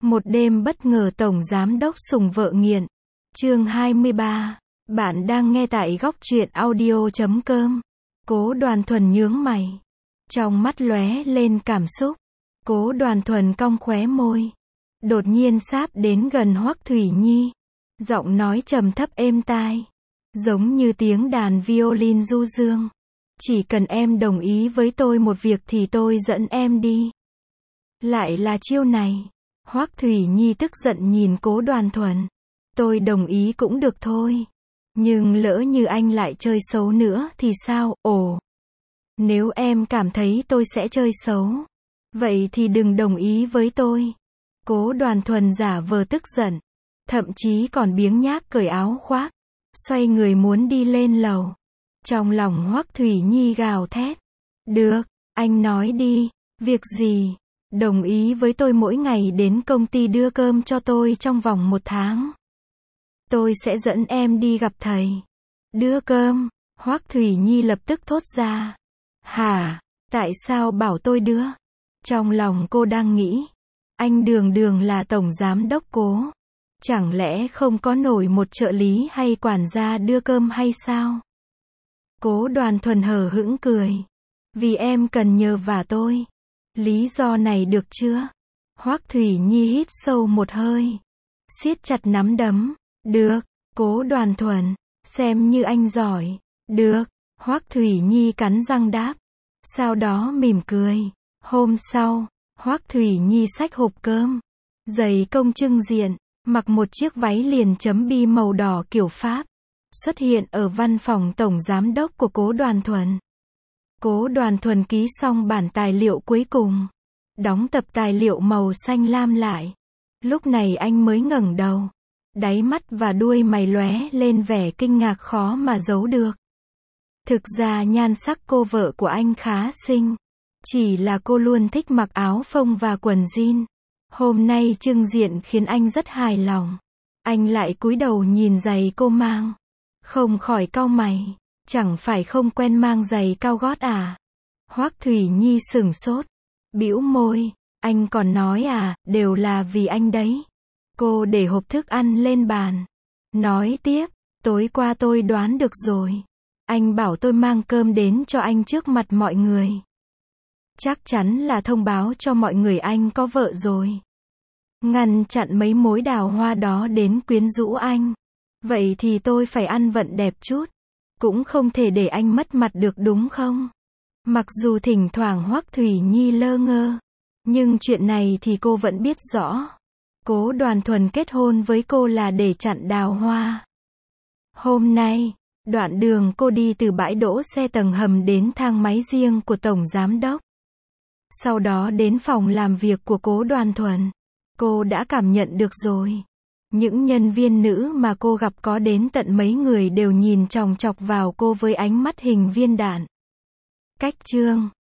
Một đêm bất ngờ tổng giám đốc sủng vợ nghiện. Chương 23. Bạn đang nghe tại góc truyện audio.com. Cố Đoàn Thuần nhướng mày. Trong mắt lóe lên cảm xúc. Cố Đoàn Thuần cong khóe môi. Đột nhiên sáp đến gần Hoắc Thủy Nhi. Giọng nói trầm thấp êm tai. Giống như tiếng đàn violin du dương. Chỉ cần em đồng ý với tôi một việc thì tôi dẫn em đi. Lại là chiêu này. Hoắc Thủy Nhi tức giận nhìn Cố Đoàn Thuần. Tôi đồng ý cũng được thôi. Nhưng lỡ như anh lại chơi xấu nữa thì sao? Ồ. Nếu em cảm thấy tôi sẽ chơi xấu, vậy thì đừng đồng ý với tôi. Cố Đoàn Thuần giả vờ tức giận. Thậm chí còn biếng nhác cởi áo khoác. Xoay người muốn đi lên lầu. Trong lòng Hoắc Thủy Nhi gào thét. Được, anh nói đi. Việc gì? Đồng ý với tôi mỗi ngày đến công ty đưa cơm cho tôi trong vòng 1 tháng. Tôi sẽ dẫn em đi gặp thầy. Đưa cơm? Hoắc Thủy Nhi lập tức thốt ra. Hả? Tại sao bảo tôi đưa? Trong lòng cô đang nghĩ. Anh đường đường là tổng giám đốc Cố. Chẳng lẽ không có nổi một trợ lý hay quản gia đưa cơm hay sao? Cố Đoàn Thuần hờ hững cười. Vì em cần nhờ vả tôi. Lý do này được chưa? Hoắc Thủy Nhi hít sâu một hơi. Siết chặt nắm đấm. Được, Cố Đoàn Thuần. Xem như anh giỏi. Được, Hoắc Thủy Nhi cắn răng đáp. Sau đó mỉm cười. Hôm sau, Hoắc Thủy Nhi xách hộp cơm. Giày công trưng diện. Mặc một chiếc váy liền chấm bi màu đỏ kiểu Pháp. Xuất hiện ở văn phòng tổng giám đốc của Cố Đoàn Thuần. Cố Đoàn Thuần ký xong bản tài liệu cuối cùng. Đóng tập tài liệu màu xanh lam lại. Lúc này anh mới ngẩng đầu. Đáy mắt và đuôi mày lóe lên vẻ kinh ngạc khó mà giấu được. Thực ra nhan sắc cô vợ của anh khá xinh. Chỉ là cô luôn thích mặc áo phông và quần jean. Hôm nay trưng diện khiến anh rất hài lòng. Anh lại cúi đầu nhìn giày cô mang. Không khỏi cau mày. Chẳng phải không quen mang giày cao gót à? Hoắc Thủy Nhi sửng sốt. Bĩu môi. Anh còn nói à, đều là vì anh đấy. Cô để hộp thức ăn lên bàn. Nói tiếp, tối qua tôi đoán được rồi. Anh bảo tôi mang cơm đến cho anh trước mặt mọi người. Chắc chắn là thông báo cho mọi người anh có vợ rồi. Ngăn chặn mấy mối đào hoa đó đến quyến rũ anh. Vậy thì tôi phải ăn vận đẹp chút. Cũng không thể để anh mất mặt được đúng không? Mặc dù thỉnh thoảng Hoắc Thủy Nhi lơ ngơ. Nhưng chuyện này thì cô vẫn biết rõ. Cố Đoàn Thuần kết hôn với cô là để chặn đào hoa. Hôm nay, đoạn đường cô đi từ bãi đỗ xe tầng hầm đến thang máy riêng của tổng giám đốc. Sau đó đến phòng làm việc của Cố Đoàn Thuần. Cô đã cảm nhận được rồi. Những nhân viên nữ mà cô gặp có đến tận mấy người đều nhìn chòng chọc vào cô với ánh mắt hình viên đạn. Cách chương